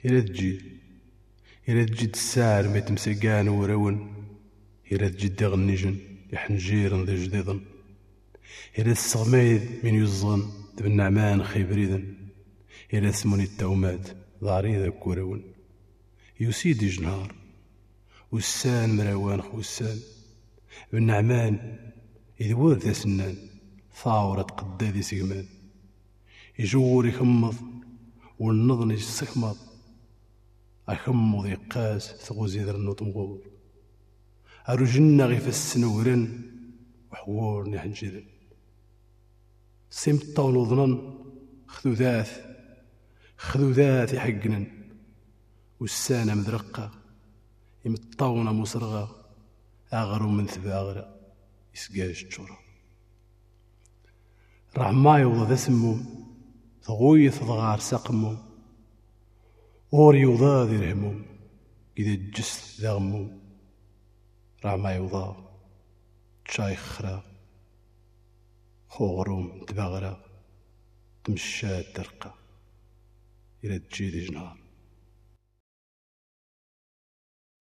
إلا تجد الساعر ما تمسقان وراون، إلا تجد غنيجن يحنجيرن ذي جديدن، إلا السغمايد من يزغن تبن نعمان خيبريدن، إلا سموني التومات ضاري ذاك وراون. يسيدي جنهار والسان مراوان خوسان بن نعمان إذ ورد سنان ثاورة قدادي سيغمان، يجور يخمض والنظن يستخمض، أخمض يقاس ثغوزي ذر النوط مغور، أرجلنا غيف السنورن وحوور نحنجرن، سمت ونظنن خذوذات يحقنن، والسانة مدرقة يمطاونة مصرغة، أغرو من ثباغرة يسقاش تشورا. رحما يوضا ذا سموم ثغويث ضغار سقموم، اور يوضا ذي رهموم إذا جست ذا غموم. رحما يوضا تشاي خرا خوغروم تباغرة تمشى ترقى إلى تجيدي جنهار.